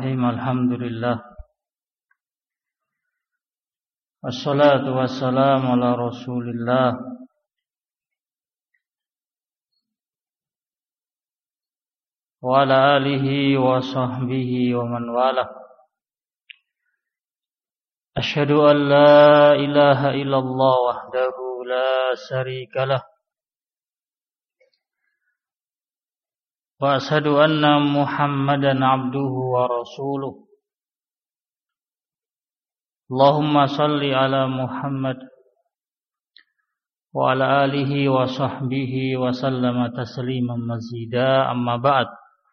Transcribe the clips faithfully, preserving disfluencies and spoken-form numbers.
Bismillahirrahmanirrahim. Alhamdulillah. Wassalatu wassalamu ala Rasulillah wa ala alihi wa sahbihi wa man wala. Asyhadu an la ilaha illallah wahdahu la syarikalah wa asyhadu anna Muhammadan abduhu wa rasuluh. Allahumma salli ala Muhammad wa ala alihi wa sahbihi wa sallama tasliman mazida, amma ba'd.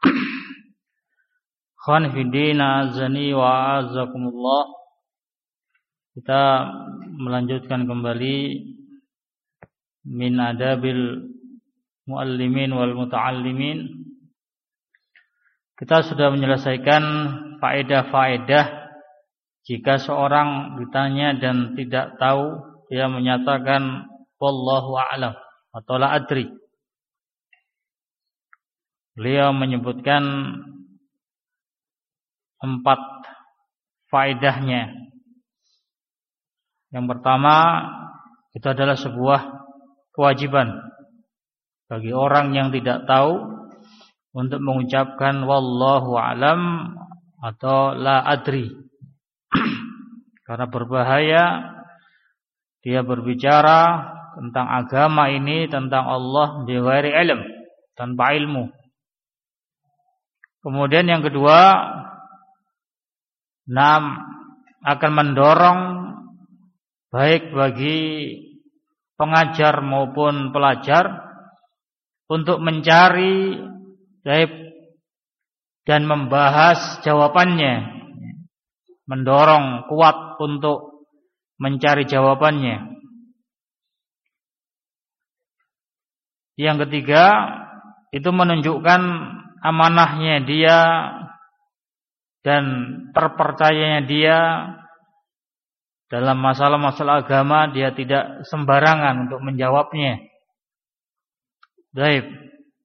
Khwan fi din, azani wa azakumullah. Kita melanjutkan kembali min adabil muallimin wal muta'allimin. Kita sudah menyelesaikan faedah-faedah jika seorang ditanya dan tidak tahu, dia menyatakan wallahu a'lam atau la adri. Beliau menyebutkan empat faedahnya. Yang pertama, itu adalah sebuah kewajiban bagi orang yang tidak tahu untuk mengucapkan wallahu a'lam atau la adri. Karena berbahaya dia berbicara tentang agama ini, tentang Allah bi ghairi ilm, tanpa ilmu. Kemudian yang kedua, nam akan mendorong baik bagi pengajar maupun pelajar untuk mencari dan membahas jawabannya, mendorong kuat untuk mencari jawabannya. Yang ketiga, itu menunjukkan amanahnya dia dan terpercayanya dia dalam masalah-masalah agama. Dia tidak sembarangan untuk menjawabnya. Baik.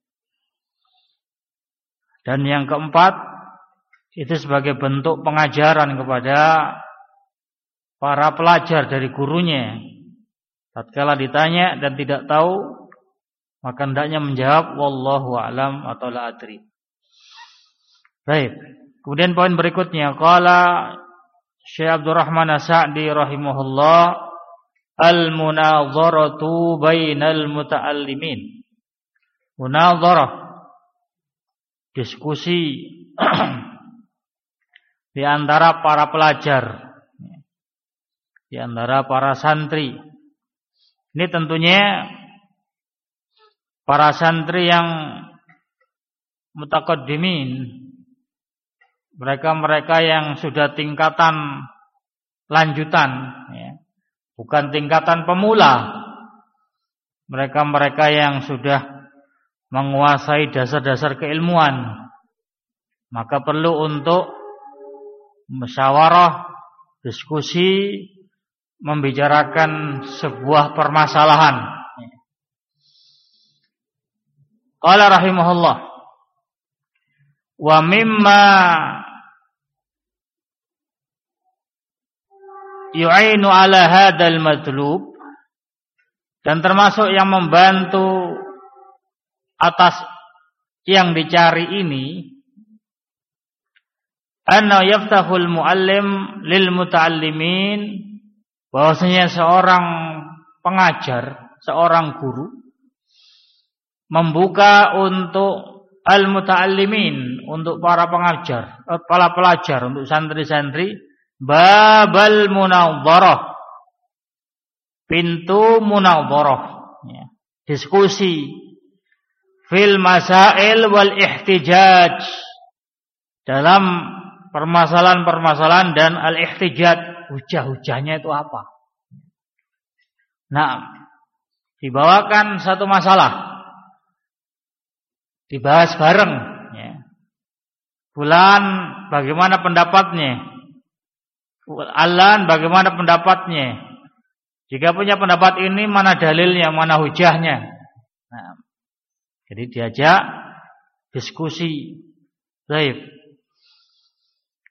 Dan yang keempat, itu sebagai bentuk pengajaran kepada para pelajar dari gurunya. Tatkala ditanya dan tidak tahu, maka hendaknya menjawab wallahu a'lam atau la adri. Baik. Kemudian poin berikutnya, qala Syekh Abdurrahman As-Sa'di rahimahullah, al-munadharatu bainal muta'allimin. Munadharah, diskusi di antara para pelajar, di antara para santri. Ini tentunya para santri yang mutaqaddimin, mereka-mereka yang sudah tingkatan lanjutan, ya, bukan tingkatan pemula. Mereka-mereka yang sudah menguasai dasar-dasar keilmuan, maka perlu untuk musyawarah, diskusi, membicarakan sebuah permasalahan. Qala rahimahullah, wa mimma yu'inu ala hadzal matlub, dan termasuk yang membantu atas yang dicari ini, anna yaftahul muallim lil muta'allimin, bahwasanya seorang pengajar, seorang guru membuka untuk al muta'allimin, untuk para pengajar, para pelajar, untuk santri-santri, babal munadharah, pintu munadharah, ya, diskusi fil masail wal ihtijaj, dalam permasalahan-permasalahan dan al-ihtijaj, hujah-hujahnya itu apa. Nah, dibawakan satu masalah, dibahas bareng, ya. Fulan bagaimana pendapatnya, Alan bagaimana pendapatnya. Jika punya pendapat ini, mana dalilnya, mana hujahnya. Nah, jadi diajak diskusi. Baik.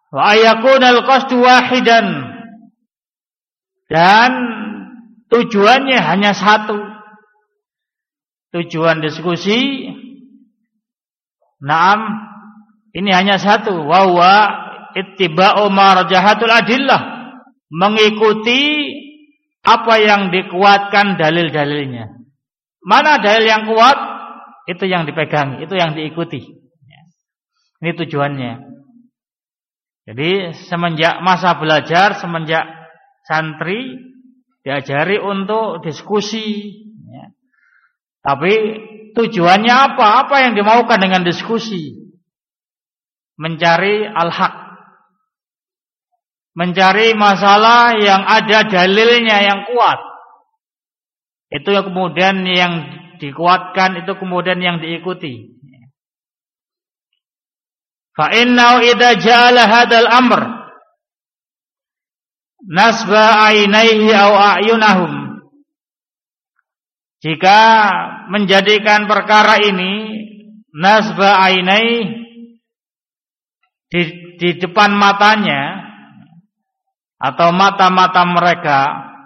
Wa ayakunal qasdu wahidan, dan tujuannya hanya satu. Tujuan diskusi, naam, ini hanya satu, wa huwa ittiba'u marjahatul adillah, mengikuti apa yang dikuatkan dalil-dalilnya. Mana dalil yang kuat, itu yang dipegang, itu yang diikuti. Ini tujuannya. Jadi semenjak masa belajar, semenjak santri diajari untuk diskusi. Ya. Tapi tujuannya apa? Apa yang dimaukan dengan diskusi? Mencari al-haq, mencari masalah yang ada dalilnya yang kuat. Itu yang kemudian yang dikuatkan, itu kemudian yang diikuti. Fa innahu idza ja'ala hadzal amr nasba ainaihi aw a'yunahum, jika menjadikan perkara ini nasba ainai, di, di depan matanya atau mata-mata mereka,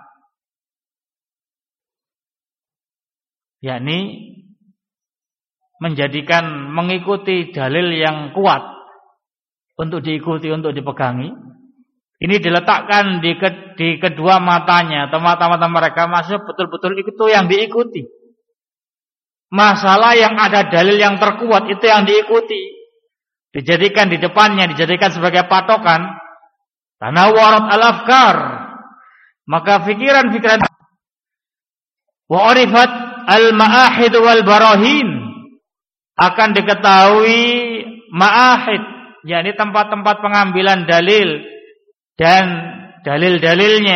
yakni menjadikan mengikuti dalil yang kuat untuk diikuti, untuk dipegangi. Ini diletakkan di, ke, di kedua matanya atau mata-mata mereka, maksudnya betul-betul itu yang diikuti. Masalah yang ada dalil yang terkuat itu yang diikuti. Dijadikan di depannya, dijadikan sebagai patokan. Tanawwarat al-afkar, maka pikiran-pikiran wa arifat al-ma'ahid wal barahin, akan diketahui ma'ahid, yakni tempat-tempat pengambilan dalil dan dalil-dalilnya.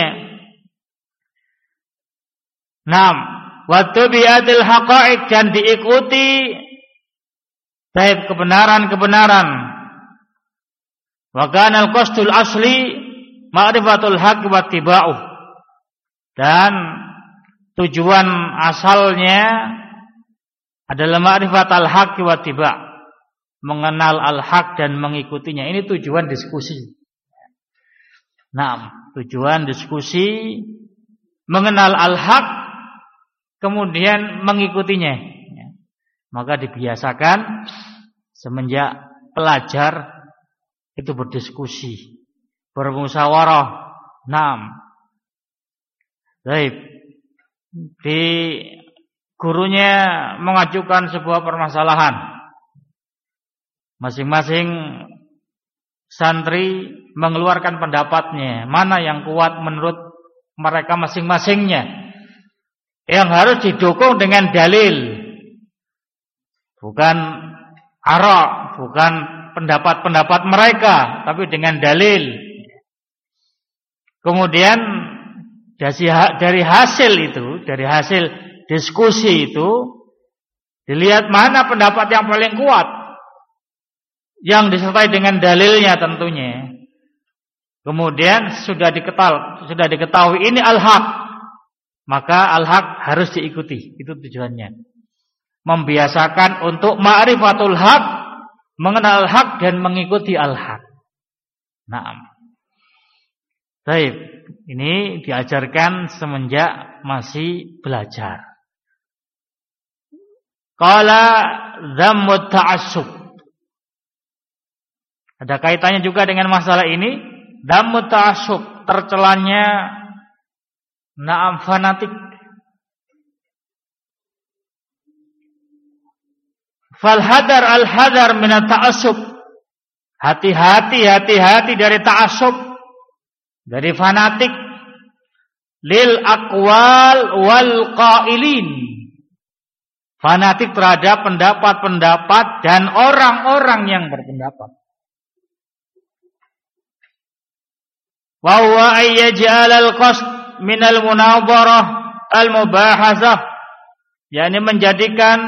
Naam, wa tabi'atil haqa'iq, dan diikuti baik kebenaran-kebenaran. Wa kana al-qasdul asli ma'rifatul haqq wa ittiba'uh, dan tujuan asalnya adalah ma'rifat al-haqq wa ittiba', mengenal al-haq dan mengikutinya. Ini tujuan diskusi. Nah, tujuan diskusi mengenal al-haq kemudian mengikutinya. Maka dibiasakan semenjak pelajar itu berdiskusi, bermusyawarah. Nah, baik, di gurunya mengajukan sebuah permasalahan, masing-masing santri mengeluarkan pendapatnya, mana yang kuat menurut mereka masing-masingnya, yang harus didukung dengan dalil, bukan ara, bukan pendapat-pendapat mereka, tapi dengan dalil. Kemudian dari hasil itu, dari hasil diskusi itu, dilihat mana pendapat yang paling kuat, yang disertai dengan dalilnya tentunya. Kemudian sudah diketahui, sudah diketahui ini al-haq, maka al-haq harus diikuti. Itu tujuannya. Membiasakan untuk ma'rifatul haq, mengenal hak dan mengikuti al-haq. Naam. Baik, ini diajarkan semenjak masih belajar. Qala dhammut ta'assub. Ada kaitannya juga dengan masalah ini. Dhammut ta'assub, tercelanya naam fanatik. Fal hadar al hadar min ta'assub. Hati-hati, hati-hati dari ta'assub, dari fanatik. Lil aqwal wal qailin, fanatik terhadap pendapat-pendapat dan orang-orang yang berpendapat. Wa huwa ayyaj'al al-qasd min al-munadharah al-mubahasah, yakni menjadikan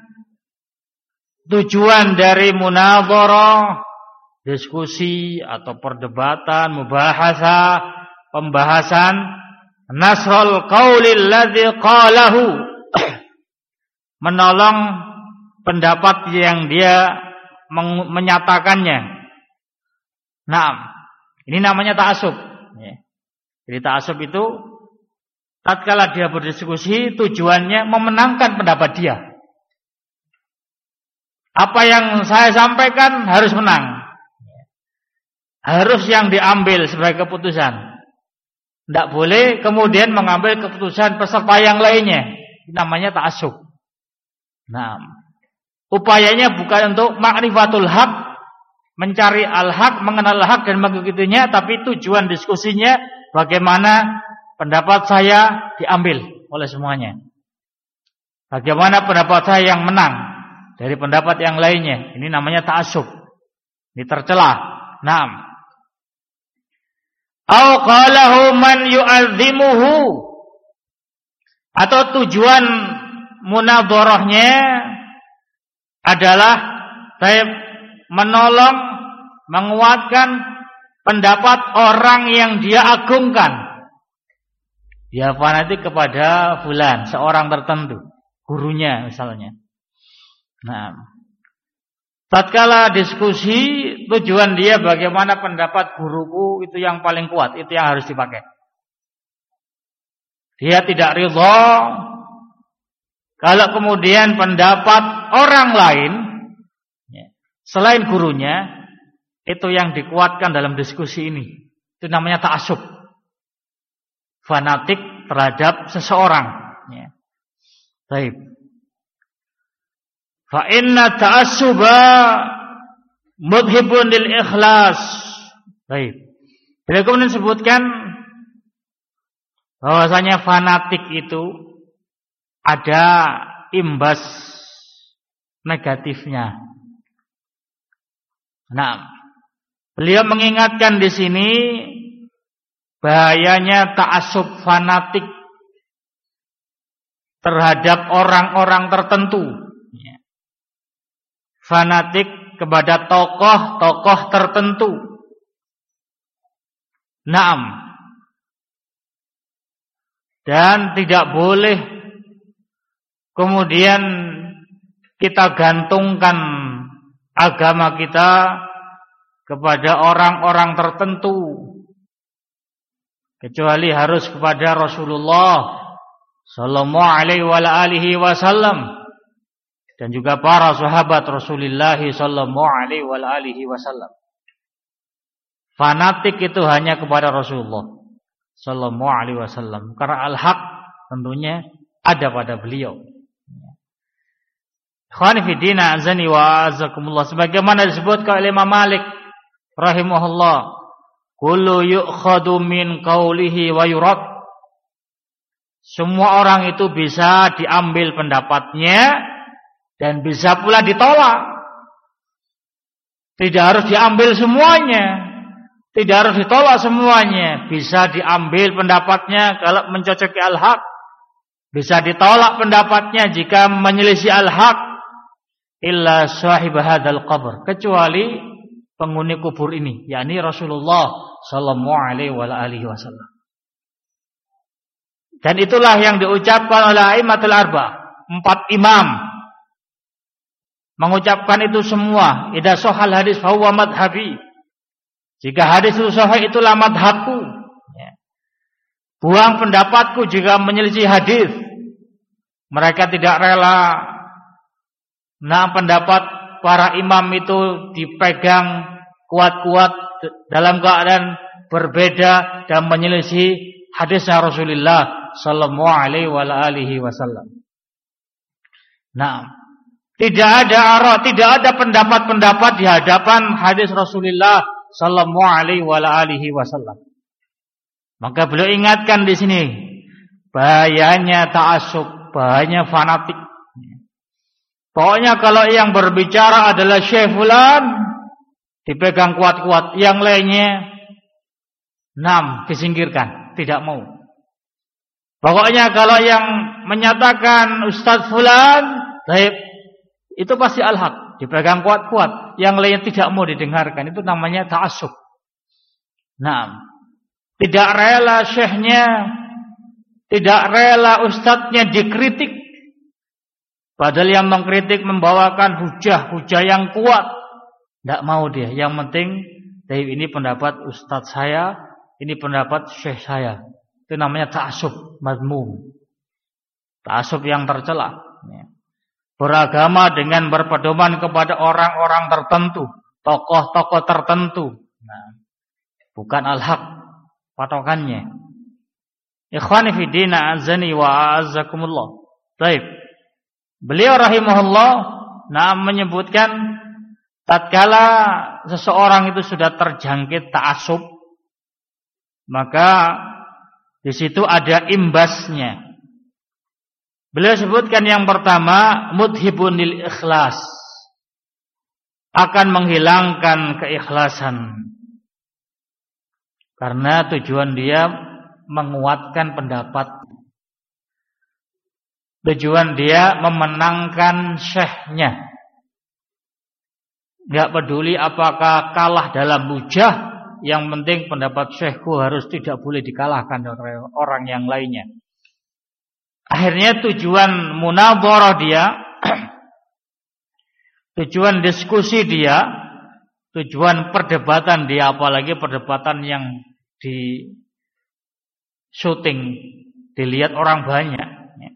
tujuan dari munadharah, diskusi atau perdebatan, mubahasah, pembahasan, nasrul qaulil ladzi qalahu, menolong pendapat yang dia menyatakannya. Naam. Ini namanya ta'assub. Jadi ta'assub itu tatkala dia berdiskusi tujuannya memenangkan pendapat dia. Apa yang saya sampaikan harus menang. Harus yang diambil sebagai keputusan. Tidak boleh kemudian mengambil keputusan peserta yang lainnya. Ini namanya ta'assub. Nah, upayanya bukan untuk ma'rifatul haq, mencari al-haq, mengenal al-haq dan mengikutinya, tapi tujuan diskusinya bagaimana pendapat saya diambil oleh semuanya. Bagaimana pendapat saya yang menang dari pendapat yang lainnya. Ini namanya ta'assub. Ini tercela. Naam. Au qalahu man yu'azzimuhu, atau tujuan munadharahnya adalah taib menolong, menguatkan pendapat orang yang dia agungkan. Dia fanatik kepada fulan, seorang tertentu, gurunya misalnya. Nah, tatkala diskusi tujuan dia bagaimana pendapat guruku itu yang paling kuat, itu yang harus dipakai. Dia tidak ridha kalau kemudian pendapat orang lain selain gurunya itu yang dikuatkan dalam diskusi ini. Itu namanya ta'assub. Fanatik terhadap seseorang. Baik. Fa inna ta'assuba mudhibun lil ikhlas. Baik. Beliau kemudian sebutkan bahwasanya fanatik itu ada imbas negatifnya. Nah, beliau mengingatkan di sini bahayanya ta'assub fanatik terhadap orang-orang tertentu. Fanatik kepada tokoh-tokoh tertentu. Naam. Dan tidak boleh kemudian kita gantungkan agama kita kepada orang-orang tertentu, kecuali harus kepada Rasulullah sallallahu alaihi wasallam dan juga para sahabat Rasulullah sallallahu alaihi wasallam. Fanatik itu hanya kepada Rasulullah sallallahu alaihi wasallam, karena al-haq tentunya ada pada beliau. Ikhwani fi din, azani wa azakumullah, sebagaimana disebutkan oleh Imam Malik rahimahullah, kullu yu'khadu min qawlihi wa yurad. Semua orang itu bisa diambil pendapatnya dan bisa pula ditolak. Tidak harus diambil semuanya, tidak harus ditolak semuanya. Bisa diambil pendapatnya kalau mencocoki al-haq, bisa ditolak pendapatnya jika menyelisih al-haq. Illa sahib hadzal qabr, kecuali penghuni kubur ini, yakni Rasulullah sallallahu alaihi wasallam. Dan itulah yang diucapkan oleh a'immatul arba, empat imam mengucapkan itu semua. Idza sahal hadis fa huwa madhhabi. Jika hadis itu sahih, itulah madhabku. Buang pendapatku jika menyelisih hadis. Mereka tidak rela nah pendapat para imam itu dipegang kuat-kuat dalam keadaan berbeda dan menyelisih hadisnya Rasulullah sallallahu alaihi wasallam. Nah, tidak ada arah, tidak ada pendapat-pendapat di hadapan hadis Rasulullah sallallahu alaihi wasallam. Maka beliau ingatkan di sini bahayanya ta'assub, bahayanya fanatik. Pokoknya kalau yang berbicara adalah Syekh fulan, dipegang kuat-kuat, yang lainnya enam disingkirkan, tidak mau. Pokoknya kalau yang menyatakan Ustaz fulan, baik, itu pasti al-haq, dipegang kuat-kuat, yang lainnya tidak mau didengarkan, itu namanya ta'assub. Nah, tidak rela syekhnya, tidak rela ustadznya dikritik. Padahal yang mengkritik membawakan hujah-hujah yang kuat. Tidak mau dia. Yang penting Tapi ini pendapat ustadz saya, ini pendapat syekh saya. Itu namanya ta'assub madmum. Ta'assub yang tercela. Beragama dengan berpedoman kepada orang-orang tertentu, tokoh-tokoh tertentu. Nah, bukan al-haq patokannya. Ikhwani fi din, azani wa a'azzakumullah. Baik. Beliau rahimahullah nah menyebutkan tatkala seseorang itu sudah terjangkit ta'assub, maka di situ ada imbasnya. Beliau sebutkan yang pertama, mudhibun lil ikhlas, akan menghilangkan keikhlasan. Karena tujuan dia menguatkan pendapat. Tujuan dia memenangkan syekhnya. Enggak peduli apakah kalah dalam hujah, yang penting pendapat syekhku harus tidak boleh dikalahkan oleh orang yang lainnya. Akhirnya tujuan munadharah dia, tujuan diskusi dia, tujuan perdebatan dia, apalagi perdebatan yang di syuting, dilihat orang banyak,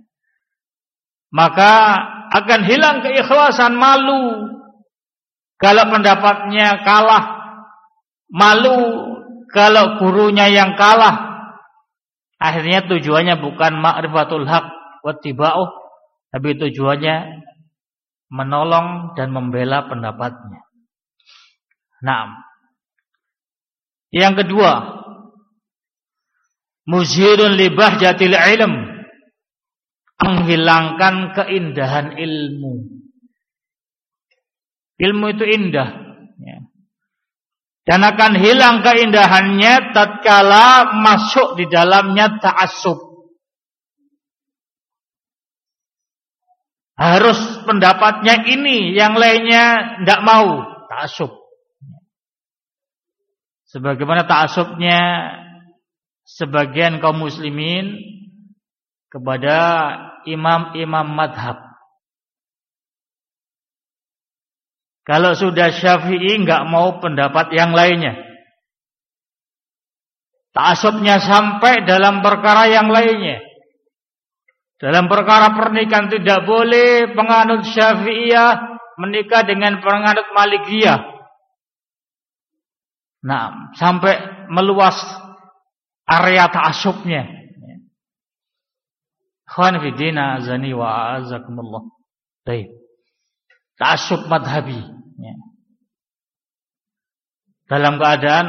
maka akan hilang keikhlasan, malu kalau pendapatnya kalah, malu kalau gurunya yang kalah. Akhirnya tujuannya bukan ma'rifatul haq wattiba'uh, tapi tujuannya menolong dan membela pendapatnya. Naam. Yang kedua, muzhirun li bahjatil ilm, menghilangkan keindahan ilmu. Ilmu itu indah, ya. Dan akan hilang keindahannya tatkala masuk di dalamnya ta'assub. Harus pendapatnya ini, yang lainnya tidak mau, ta'assub. Sebagaimana ta'assubnya sebagian kaum muslimin kepada imam-imam madhab. Kalau sudah Syafi'i enggak mau pendapat yang lainnya. Ta'assubnya sampai dalam perkara yang lainnya. Dalam perkara pernikahan tidak boleh penganut Syafi'iyah menikah dengan penganut Malikiyah. Nah, sampai meluas area ta'assubnya. Khwan fi dina azani wa azakumullah. Baik. Ta'assub madhabi, ya. Dalam keadaan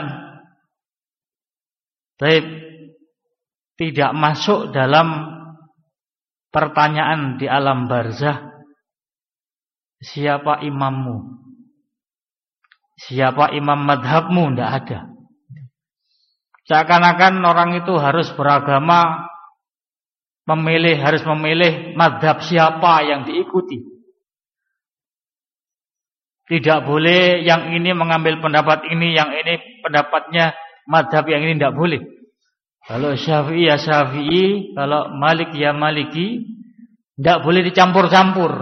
baik, tidak masuk dalam pertanyaan di alam barzah, siapa imammu, siapa imam madhabmu, tidak ada. Seakan-akan orang itu harus beragama, memilih, harus memilih madhab siapa yang diikuti. Tidak boleh yang ini mengambil pendapat ini, yang ini pendapatnya madhab yang ini, tidak boleh. Kalau Syafi'i ya Syafi'i, kalau Malik ya Maliki, tidak boleh dicampur-campur.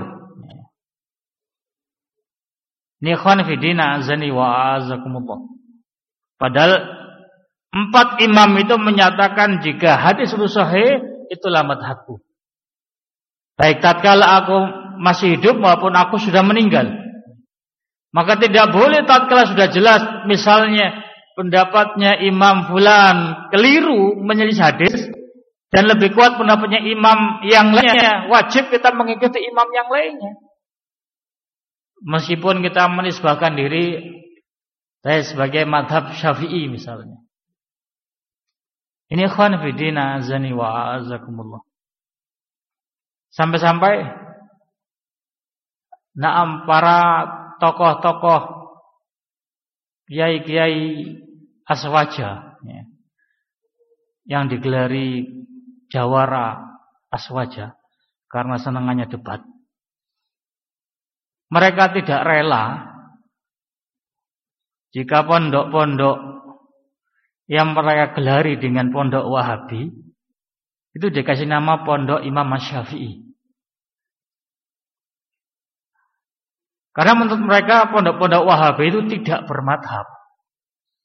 Ini ikhwan fi din azani wa azakumullah. Padahal empat imam itu menyatakan jika hadis itu sahih, itulah madhabku. Baik tatkala aku masih hidup maupun aku sudah meninggal. Maka tidak boleh tatkala sudah jelas misalnya pendapatnya Imam Fulan keliru menyelisih hadis dan lebih kuat pendapatnya imam yang lainnya, wajib kita mengikuti imam yang lainnya. Meskipun kita menisbahkan diri saya sebagai madhab Syafi'i misalnya. Ini ikhwan fi din azani wa azakumullah. Sampai-sampai naam para tokoh-tokoh kiai-kiai aswaja, ya, yang digelari jawara aswaja karena senangannya debat. Mereka tidak rela jika pondok-pondok yang mereka gelari dengan pondok Wahabi itu dikasih nama pondok Imam Syafi'i. Karena menurut mereka pondok-pondok Wahabi itu tidak bermadhab.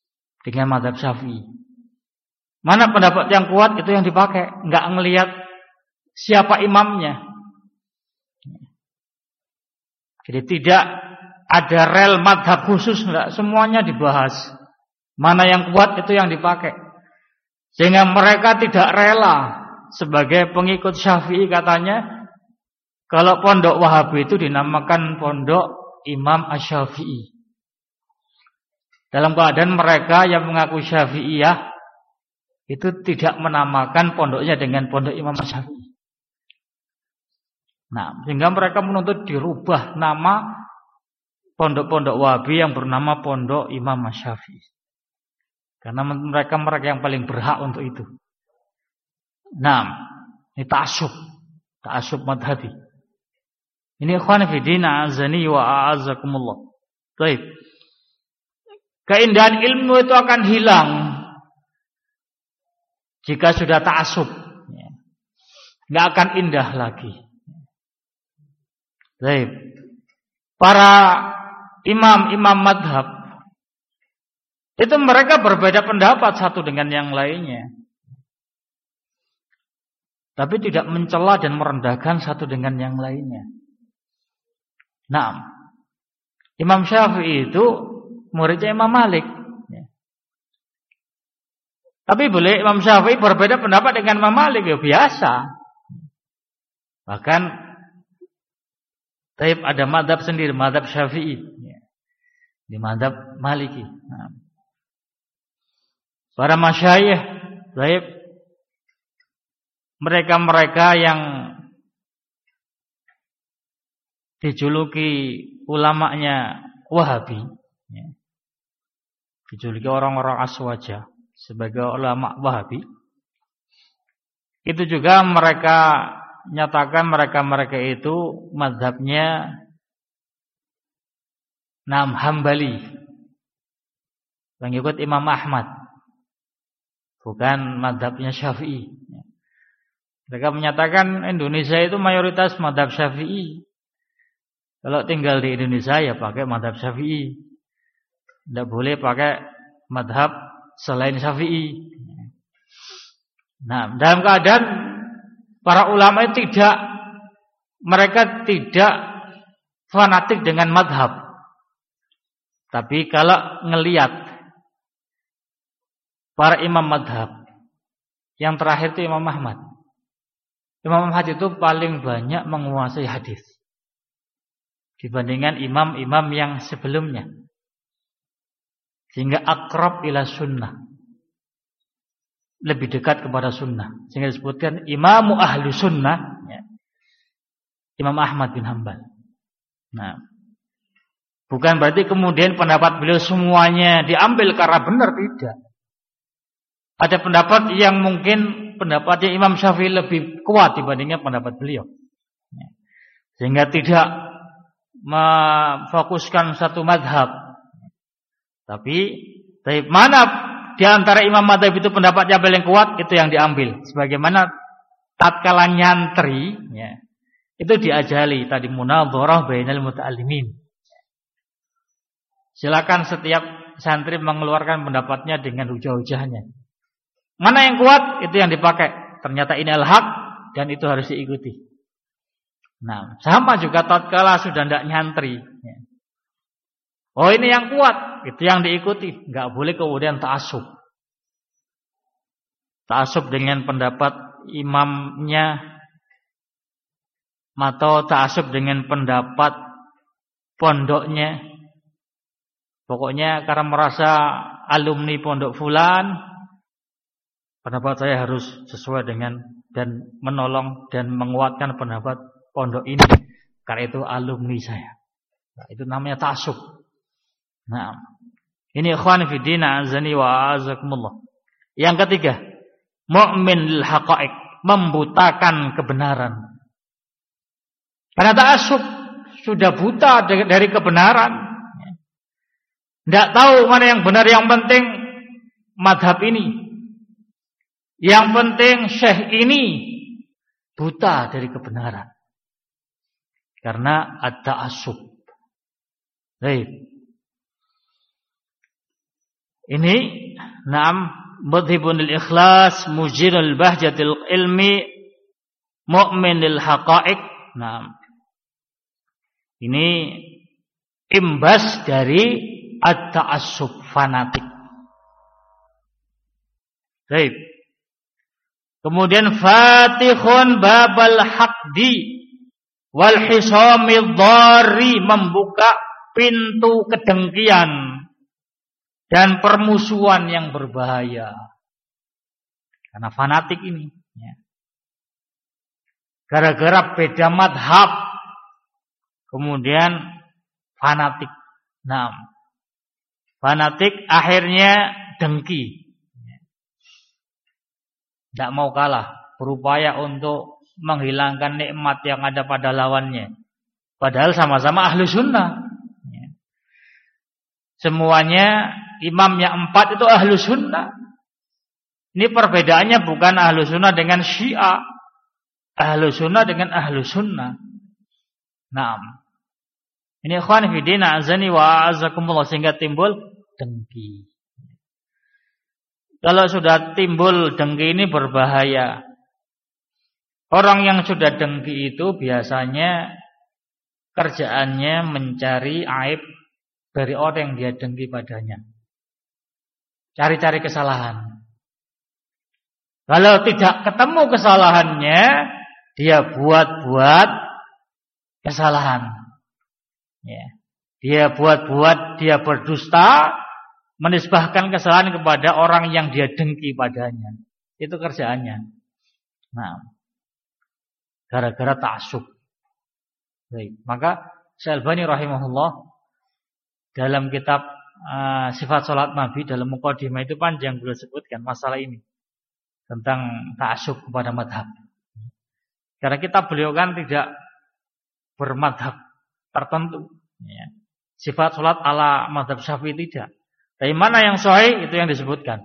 dengan mazhab Syafi'i. Mana pendapat yang kuat itu yang dipakai, enggak ngelihat siapa imamnya. Jadi tidak ada rel mazhab khusus, enggak, semuanya dibahas. Mana yang kuat itu yang dipakai. Sehingga mereka tidak rela sebagai pengikut Syafi'i katanya kalau pondok Wahabi itu dinamakan pondok Imam Asy-Syafi'i. Dalam keadaan mereka yang mengaku Syafi'iyah itu tidak menamakan pondoknya dengan pondok Imam Asy-Syafi'i. Nah, sehingga mereka menuntut dirubah nama pondok-pondok Wahabi yang bernama pondok Imam Asy-Syafi'i. Karena mereka-mereka yang paling berhak untuk itu. Nah, ini ta'assub, ta'assub madhabi. Ini ikhwan fillah azani wa a'azakumullah. Baik. Keindahan ilmu itu akan hilang jika sudah ta'assub. Enggak akan indah lagi. Baik. Para imam-imam madhab itu mereka berbeda pendapat satu dengan yang lainnya. Tapi tidak mencela dan merendahkan satu dengan yang lainnya. Nah, Imam Syafi'i itu muridnya Imam Malik. Tapi boleh Imam Syafi'i berbeda pendapat dengan Imam Malik, ya biasa. Bahkan taib ada mazhab sendiri, mazhab Syafi'i. Di mazhab Maliki. Nah. Para masyayikh, taib mereka-mereka yang dijuluki ulamanya Wahabi, ya. Dijuluki orang-orang aswaja sebagai ulama Wahabi. Itu juga mereka nyatakan mereka-mereka itu mazhabnya Nam Hambali, pengikut Imam Ahmad, bukan mazhabnya Syafi'i. Mereka menyatakan Indonesia itu mayoritas mazhab Syafi'i. Kalau tinggal di Indonesia ya pakai mazhab Syafi'i. Tidak boleh pakai mazhab selain Syafi'i. Nah, dalam keadaan para ulama itu tidak, mereka tidak fanatik dengan mazhab. Tapi kalau ngelihat para imam mazhab, yang terakhir itu Imam Ahmad. Imam Ahmad itu paling banyak menguasai hadis dibandingkan imam-imam yang sebelumnya. Sehingga akrab ila sunnah, lebih dekat kepada sunnah. Sehingga disebutkan imamu ahlu sunnah, ya, Imam Ahmad bin Hanbal. Nah, bukan berarti kemudian pendapat beliau semuanya diambil karena benar, tidak. Ada pendapat yang mungkin pendapatnya Imam Syafi'i lebih kuat dibandingkan pendapat beliau. Sehingga tidak memfokuskan satu madhab. Tapi dari mana di antara imam madhab itu pendapatnya paling kuat, itu yang diambil. Sebagaimana tatkala nyantri, ya, itu diajali tadi munadharah bainal muta'allimin. Silakan setiap santri mengeluarkan pendapatnya dengan hujah-hujahnya. Mana yang kuat, itu yang dipakai. Ternyata ini al-haq dan itu harus diikuti. Nah, sama juga tatkala sudah tidak nyantri. Oh, ini yang kuat, itu yang diikuti. Enggak boleh kemudian ta'assub. Ta'assub dengan pendapat imamnya atau ta'assub dengan pendapat pondoknya. Pokoknya karena merasa alumni pondok fulan, pendapat saya harus sesuai dengan dan menolong dan menguatkan pendapat pondok ini karena itu alumni saya. Nah, itu namanya ta'assub. Nah, ini ikhwan fi din azani wa azakumullah. Yang ketiga, mu'min lil haqa'iq, membutakan kebenaran. Karena ta'assub sudah buta dari kebenaran. Tidak tahu mana yang benar, yang penting madhab ini. Yang penting syekh ini, buta dari kebenaran. Karena ada ta'assub. Baik. Ini Naam, mudhibunil ikhlas, mujirul bahjatil ilmi, mu'minil haqa'iq. Naam. Ini imbas dari at-ta'assub, fanatik. Baik. Kemudian fatihun babal haqdi wal hisamid dhari, membuka pintu kedengkian dan permusuhan yang berbahaya. Karena fanatik ini ya. Gara-gara beda madhab kemudian fanatik. Nah, fanatik akhirnya dengki. Tidak mau kalah, berupaya untuk menghilangkan nikmat yang ada pada lawannya. Padahal sama-sama ahlu sunnah. Semuanya imam yang empat itu ahlu sunnah. Ini perbedaannya bukan ahlu sunnah dengan syiah. Ahlu sunnah dengan ahlu sunnah. Naam. Ini ikhwan fillah azani wa azakumullah, sehingga timbul dengki. Kalau sudah timbul dengki ini berbahaya. Orang yang sudah dengki itu biasanya kerjaannya mencari aib dari orang yang dia dengki padanya. Cari-cari kesalahan. Kalau tidak ketemu kesalahannya, dia buat-buat kesalahan. Ya. Dia buat-buat, dia berdusta, menisbahkan kesalahan kepada orang yang dia dengki padanya. Itu kerjaannya. Nah, gara-gara ta'assub. Baik, maka Syalbani rahimahullah dalam kitab uh, Sifat Salat Nabi, dalam muqaddimah itu panjang beliau sebutkan masalah ini tentang ta'assub kepada madhab. Karena kitab beliau kan tidak bermadhab tertentu. Ya. Sifat salat ala madhab Syafi'i tidak. Tapi mana yang sahih itu yang disebutkan.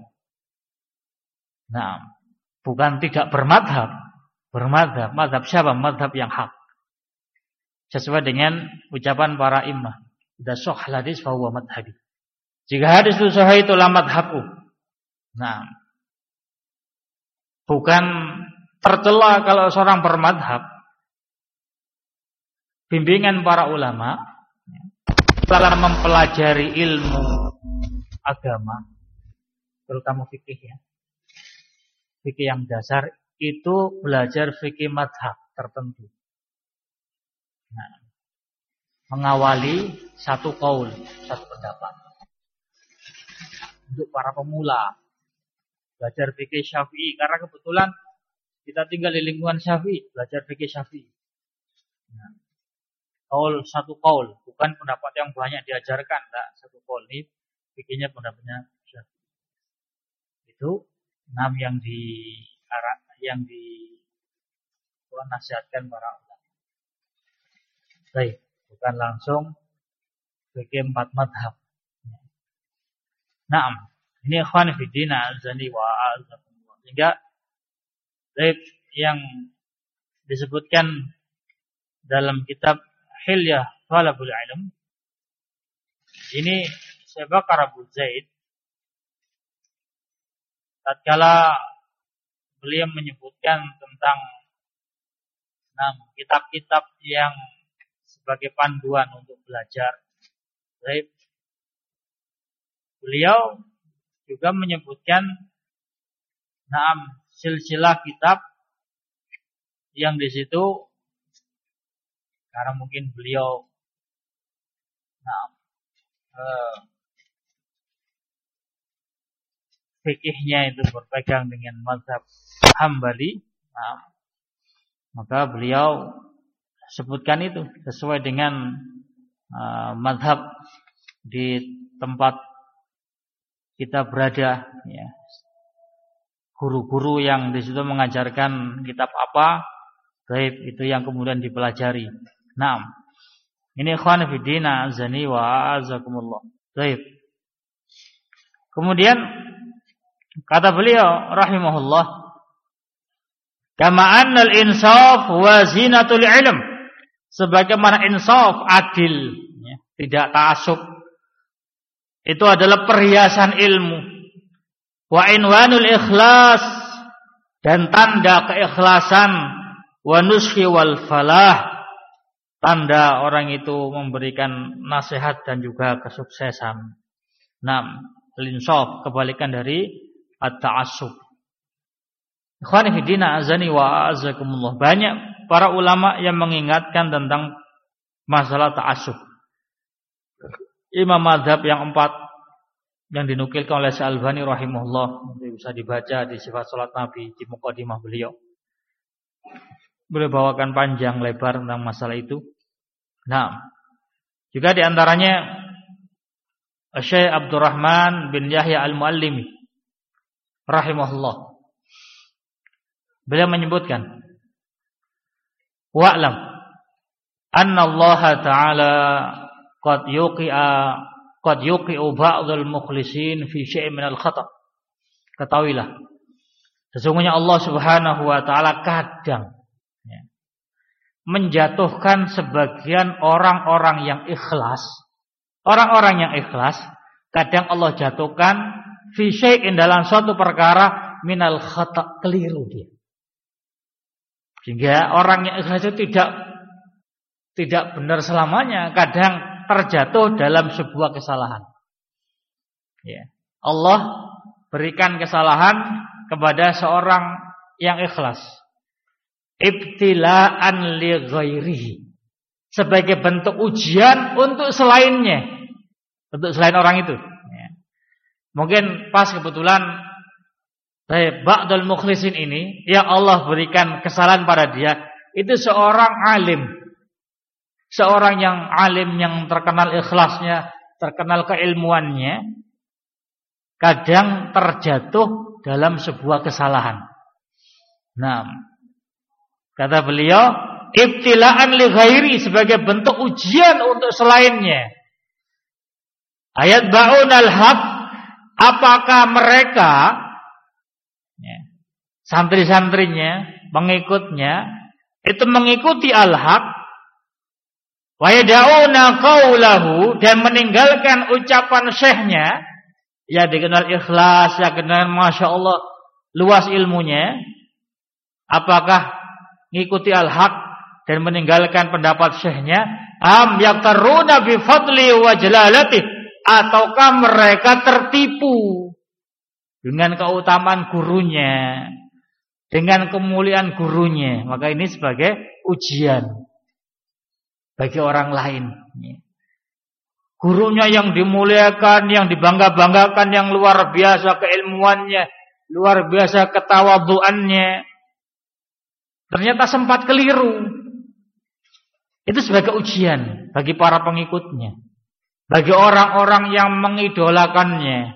Nah, bukan tidak bermadhab, bermadhab. Madhab siapa? Madhab yang hak. Sesuai dengan ucapan para imam. Idza sahha hadis fa huwa madhhabi. Jika hadis itu sahih itulah madhabku. Nah, bukan tercela kalau seorang bermadhab. Bimbingan para ulama dalam mempelajari ilmu agama, terutama fikih ya. Fikih yang dasar itu belajar fikih madhab tertentu. Nah, mengawali satu qaul, satu pendapat. Untuk para pemula belajar fikih Syafi'i, karena kebetulan kita tinggal di lingkungan Syafi'i, belajar fikih Syafi'i. Nah, qaul satu qaul, bukan pendapat yang banyak diajarkan, enggak, satu qaul ini fikihnya pendapatnya Syafi'i. Itu enam yang di yang di nasihatkan para ulama. Baik, bukan langsung fikih empat madhab. Naam, ini ikhwan fillah azani wa azakumullah. Sehingga baik yang disebutkan dalam kitab Hilyah Thalabul Ilm ini Syekh Bakar Abu Zaid tatkala beliau menyebutkan tentang enam kitab-kitab yang sebagai panduan untuk belajar. Baik, beliau juga menyebutkan enam silsilah kitab yang di situ karena mungkin beliau enam eh, fikihnya itu berpegang dengan mazhab Hambali, nah, maka beliau sebutkan itu sesuai dengan uh, mazhab di tempat kita berada, ya. Guru-guru yang di situ mengajarkan kitab apa, baik itu yang kemudian dipelajari. Nah, ini ikhwan fillah azani wa azakumullah. Baik. Kemudian kata beliau rahimahullah, kama annal insaf wa zinatul ilm, sebagaimana insaf adil ya, tidak ta'assub, itu adalah perhiasan ilmu. Wa inwanul ikhlas, dan tanda keikhlasan, wa nushi wal falah, tanda orang itu memberikan nasihat dan juga kesuksesan. Naam, al-insaf, kebalikan dari at-ta'assub. Ikhwani fi din, azani wa a'azakumullah. Banyak para ulama yang mengingatkan tentang masalah ta'assub. Imam mazhab yang empat yang dinukilkan oleh Syalbani rahimahullah, bisa dibaca di sifat salat Nabi di mukadimah beliau. Beliau bawakan panjang lebar tentang masalah itu. Nah, juga di antaranya Syekh Abdurrahman bin Yahya Al-Muallimi rahimahullah. Beliau menyebutkan, wa'lam anna Allah Ta'ala qad yuqi'a qad yuqi'u ba'dul mukhlisin fi syai'in minal khata'. Ketahuilah, sesungguhnya Allah Subhanahu wa taala kadang ya, menjatuhkan sebagian orang-orang yang ikhlas. Orang-orang yang ikhlas kadang Allah jatuhkan fi syai'in, dalam suatu perkara, minal khata', keliru dia. Sehingga orang yang ikhlas itu tidak tidak benar selamanya, kadang terjatuh dalam sebuah kesalahan. Ya. Allah berikan kesalahan kepada seorang yang ikhlas. Ibtila'an li ghairihi, sebagai bentuk ujian untuk selainnya, untuk selain orang itu. Ya. Mungkin pas kebetulan ba'dul mukhlisin ini yang Allah berikan kesalahan pada dia, itu seorang alim. Seorang yang alim, yang terkenal ikhlasnya, terkenal keilmuannya, kadang terjatuh dalam sebuah kesalahan. Nah, kata beliau, ibtila'an li ghairi, sebagai bentuk ujian untuk selainnya. Ayat ba'unal haq, apakah mereka ya, santri-santrinya, pengikutnya itu mengikuti al-haq, wa yada'una qawlahu, dan meninggalkan ucapan syekhnya, ya dikenal ikhlas, ya kenal masya Allah luas ilmunya, apakah mengikuti al-haq dan meninggalkan pendapat syekhnya, am yaktaruna bi fadli wa jalalati, ataukah mereka tertipu dengan keutamaan gurunya, dengan kemuliaan gurunya. Maka ini sebagai ujian bagi orang lain. Gurunya yang dimuliakan, yang dibangga-banggakan, yang luar biasa keilmuannya, luar biasa ketawadhuannya, ternyata sempat keliru. Itu sebagai ujian bagi para pengikutnya, bagi orang-orang yang mengidolakannya.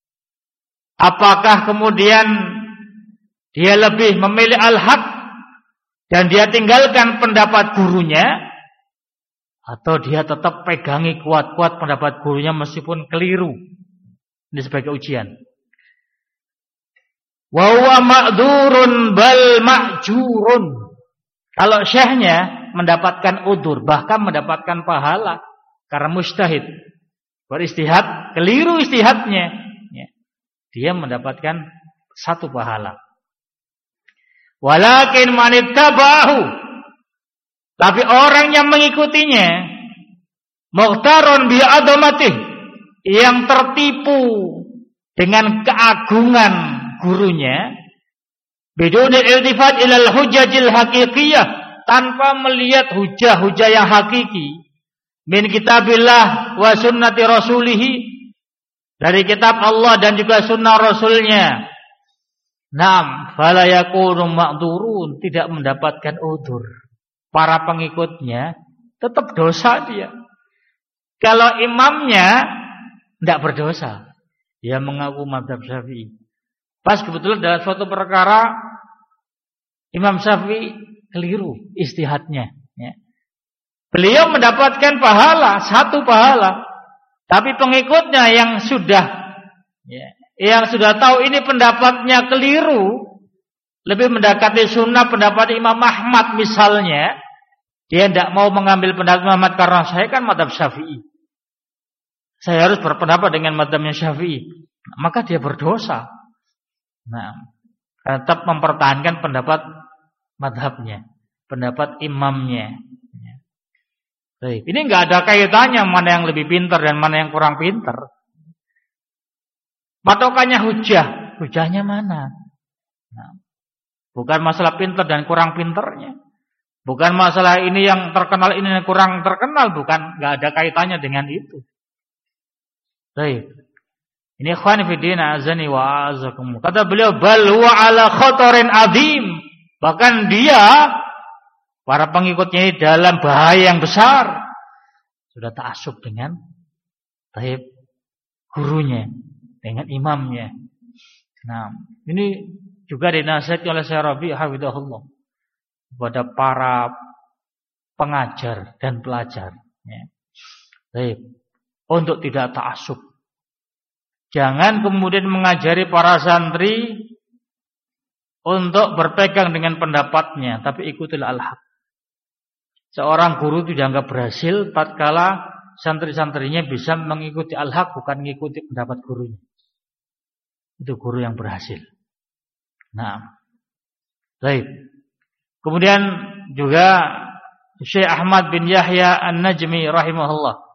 Apakah kemudian dia lebih memilih al-haq dan dia tinggalkan pendapat gurunya, atau dia tetap pegangi kuat-kuat pendapat gurunya meskipun keliru? Ini sebagai ujian. Wa huwa ma'dzurun bal ma'jurun. Kalau syekhnya mendapatkan udzur, bahkan mendapatkan pahala karena mujtahid, beristihad, keliru istihadnya, ya, dia mendapatkan satu pahala. Walakin manittaba'ahu, tapi orang yang mengikutinya, mughtarun bi adamatih, yang tertipu dengan keagungan gurunya, bidunil iltifat ilal hujajil haqiqiyah, tanpa melihat hujah-hujah yang hakiki, min kitabillah wa sunnati rasulihi, dari kitab Allah dan juga sunnah rasulnya. Naam, fala yakunu ma'dzurun, tidak mendapatkan udzur. Para pengikutnya tetap dosa dia. Kalau imamnya tidak berdosa, dia mengaku mazhab Syafi'i. Pas kebetulan dalam suatu perkara Imam Syafi'i keliru istihadnya, ya. Beliau mendapatkan pahala, satu pahala. Tapi pengikutnya yang sudah ya, yang sudah tahu ini pendapatnya keliru, lebih mendekati sunnah pendapat Imam Ahmad misalnya, dia tidak mau mengambil pendapat Imam Ahmad karena saya kan mazhab Syafi'i, saya harus berpendapat dengan mazhabnya Syafi'i, maka dia berdosa. Nah, tetap mempertahankan pendapat madhabnya, pendapat imamnya. Baik, ini enggak ada kaitannya mana yang lebih pintar dan mana yang kurang pintar. Patokannya hujah, hujahnya mana? Nah, bukan masalah pintar dan kurang pintarnya. Bukan masalah ini yang terkenal, ini yang kurang terkenal, bukan, enggak ada kaitannya dengan itu. Baik. Ini ikhwan fillah azani wa azakum. Kata beliau bal huwa ala khatarin azim. Bahkan dia, para pengikutnya ini dalam bahaya yang besar. Sudah ta'assub dengan taib gurunya, dengan imamnya. Nah, ini juga dinasihati oleh Syekh Rabi' hafizahullah kepada para pengajar dan pelajar. Ya. Taib. Untuk tidak ta'assub. Jangan kemudian mengajari para santri untuk berpegang dengan pendapatnya, tapi ikutilah al-haq. Seorang guru itu dianggap berhasil tatkala santri-santrinya bisa mengikuti al-haq, bukan mengikuti pendapat gurunya. Itu guru yang berhasil. Nah, baik. Kemudian juga Syekh Ahmad bin Yahya An-Najmi rahimahullah,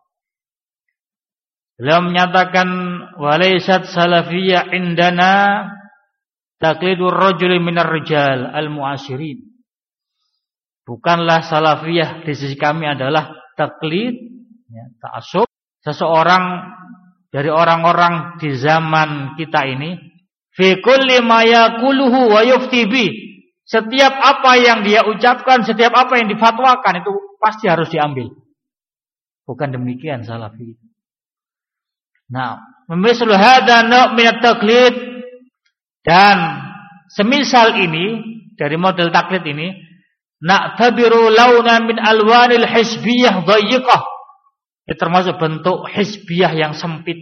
beliau menyatakan walaysat salafiyyah indana taqlidur rajuli minar rijal al-mu'asyirin. Bukanlah salafiyah di sisi kami adalah taklid, ya, ta'assub seseorang dari orang-orang di zaman kita ini fi kulli ma yaquluhu wa yufti bi. Setiap apa yang dia ucapkan, setiap apa yang difatwakan itu pasti harus diambil. Bukan demikian salafi. Nah, misal hadza na' min at-taqlid, dan semisal ini dari model taklid ini, na'tabiru launa min alwanil hisbiyah dhayiqah. Itu termasuk bentuk hisbiyah yang sempit.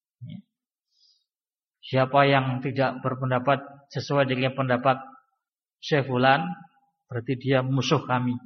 Siapa yang tidak berpendapat sesuai dengan pendapat Syekh Fulan, berarti dia musuh kami.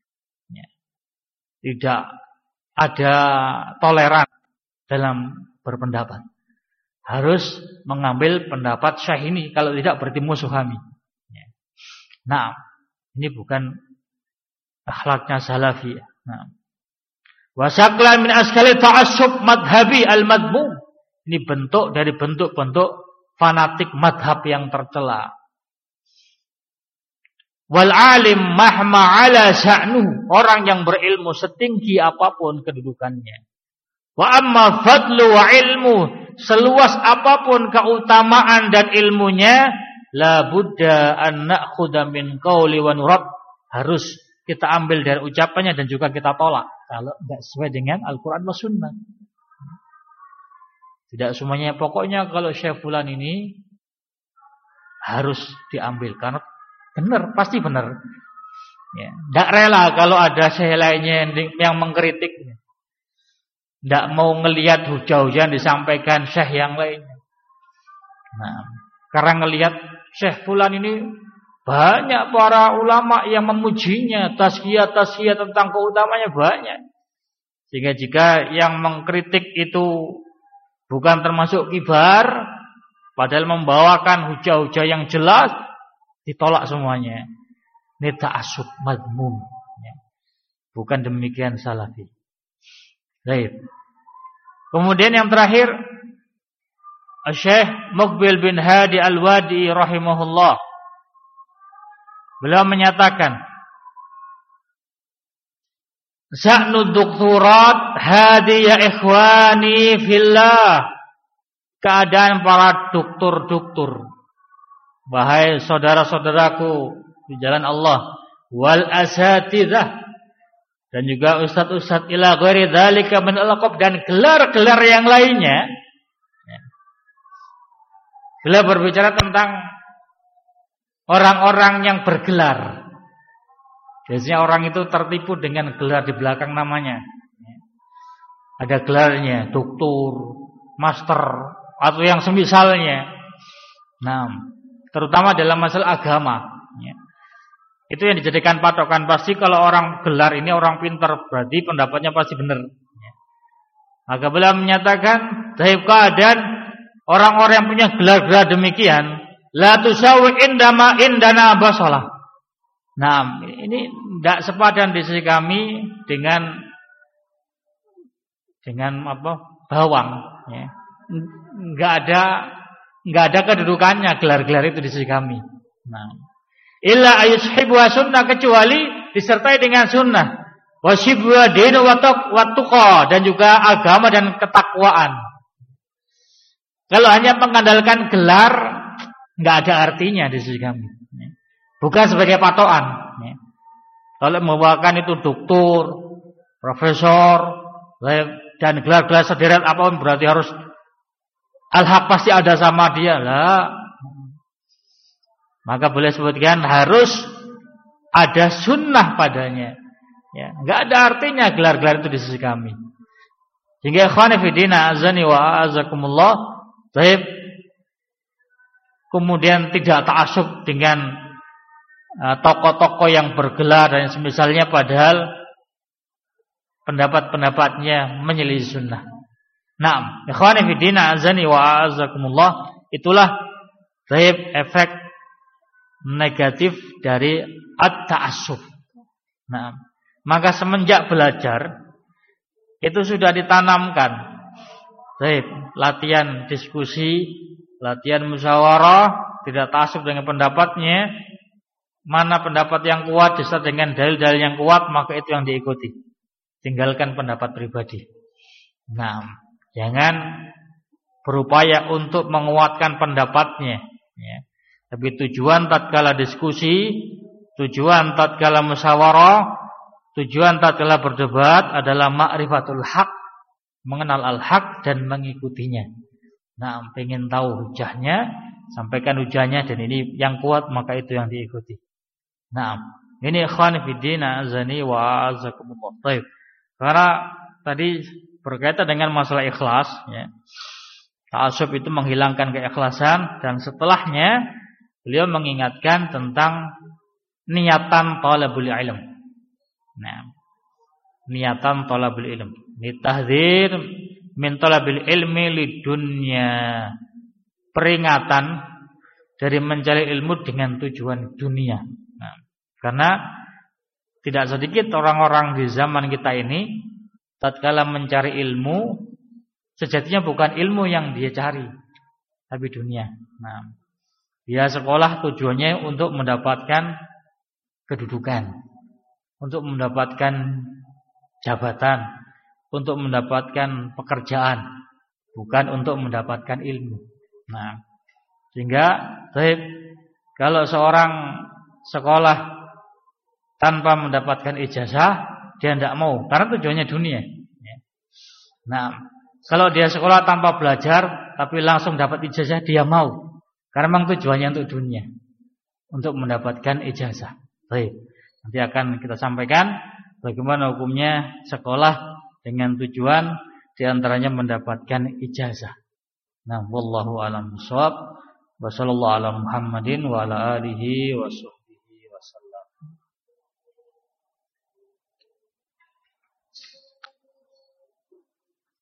Tidak ada toleran dalam berpendapat. Harus mengambil pendapat Syekh ini, kalau tidak berarti musuh kami. Nah, ini bukan akhlaknya salafi. Nah, wasakla min askali ta'assub madhabi al-madmum. Ini bentuk dari bentuk-bentuk fanatik madhab yang tercela. Wal alim mahma ala sya'nuhu, orang yang berilmu setinggi apapun kedudukannya. Wa amma fadlu wa ilmu, seluas apapun keutamaan dan ilmunya, la budda an na'khudha min qawli wa nurad, harus kita ambil dari ucapannya dan juga kita tolak kalau tidak sesuai dengan Al-Qur'an wa sunnah. Tidak semuanya, pokoknya kalau Syekh Fulan ini harus diambil karena benar, pasti benar. Ya, tidak rela kalau ada syekh lainnya yang mengkritiknya. Tidak mau ngelihat hujah-hujah disampaikan syekh yang lainnya. Nah, karena ngelihat Syekh Fulan ini banyak para ulama yang memujinya, tazkiyah-tazkiyah tentang keutamanya banyak. Sehingga jika yang mengkritik itu bukan termasuk kibar, padahal membawakan hujah-hujah yang jelas, ditolak semuanya. Ini ta'assub madmum. Bukan demikian salafi. Baik. Kemudian yang terakhir, Syekh Muqbil bin Hadi Al-Wadi rahimahullah, beliau menyatakan, Sa'nu doktorat hadi ya ikhwani fillah. Keadaan para doktor-doktor, wahai saudara-saudaraku di jalan Allah, wal asatidzah, dan juga ustaz-ustaz ila ghairi dzalika min al-laqab, dan gelar-gelar yang lainnya. Beliau berbicara tentang orang-orang yang bergelar. Biasanya orang itu tertipu dengan gelar di belakang namanya. Ada gelarnya, doktor, master, atau yang semisalnya. Nah, terutama dalam masalah agama. Itu yang dijadikan patokan. Pasti kalau orang gelar ini orang pintar, berarti pendapatnya pasti benar. Maka beliau menyatakan, dalam keadaan orang-orang yang punya gelar-gelar demikian, la tusawi indama indana basalah. Nah, ini tidak sepadan di sisi kami dengan dengan apa? Bawang, ya. Enggak ada enggak ada kedudukannya gelar-gelar itu di sisi kami. Nah, illa ayushibu sunnah, kecuali disertai dengan sunnah. Washibu dinu wa tuqa, dan juga agama dan ketakwaan. Kalau hanya mengandalkan gelar, enggak ada artinya di sisi kami. Bukan sebagai patokan. Kalau membawakan itu doktor, profesor, dan gelar-gelar sederet apapun berarti harus al-haq pasti ada sama dia lah. Maka boleh sebutkan harus ada sunnah padanya. Ya, enggak ada artinya gelar-gelar itu di sisi kami. Sehingga ikhwan fillah azani wa azakumullah, baik, kemudian tidak ta'assub dengan uh, tokoh-tokoh yang bergelar dan semisalnya, padahal pendapat-pendapatnya menyelisih sunnah. Naam, ikhwan fillah azani wa azakumullah, itulah baik efek negatif dari at-ta'assub. Nah, maka semenjak belajar itu sudah ditanamkan baik latihan diskusi, latihan musyawarah, tidak ta'assub dengan pendapatnya. Mana pendapat yang kuat disertai dengan dalil-dalil yang kuat, maka itu yang diikuti. Tinggalkan pendapat pribadi. Nah, jangan berupaya untuk menguatkan pendapatnya, ya. Tapi tujuan tatkala diskusi, tujuan tatkala musyawarah, tujuan tatkala berdebat adalah ma'rifatul haq, mengenal al-haq dan mengikutinya. Nah, pengen tahu hujahnya, sampaikan hujahnya, dan ini yang kuat maka itu yang diikuti. Nah, ini ikhwan fillah azani wa azakumullah. Baik. Karena tadi berkaitan dengan masalah ikhlas, ya. Ta'assub itu menghilangkan keikhlasan, dan setelahnya beliau mengingatkan tentang niatan talabul ilm. Nah, niatan talabul ilm. Nitahdzir min talabil ilmi lidunya. Peringatan dari mencari ilmu dengan tujuan dunia. Nah, karena tidak sedikit orang-orang di zaman kita ini tatkala mencari ilmu, sejatinya bukan ilmu yang dia cari, tapi dunia. Nah, dia sekolah tujuannya untuk mendapatkan kedudukan, untuk mendapatkan jabatan, untuk mendapatkan pekerjaan, bukan untuk mendapatkan ilmu. Nah, sehingga baik, kalau seorang sekolah tanpa mendapatkan ijazah, dia tidak mau, karena tujuannya dunia. Nah, kalau dia sekolah tanpa belajar tapi langsung dapat ijazah, dia mau, karena memang tujuannya untuk dunia, untuk mendapatkan ijazah. Baik, nanti akan kita sampaikan bagaimana hukumnya sekolah dengan tujuan diantaranya mendapatkan ijazah. Nah, wallahu a'lam bishawab. Wa sallallahu ala Muhammadin wa ala alihi wa sahbihi.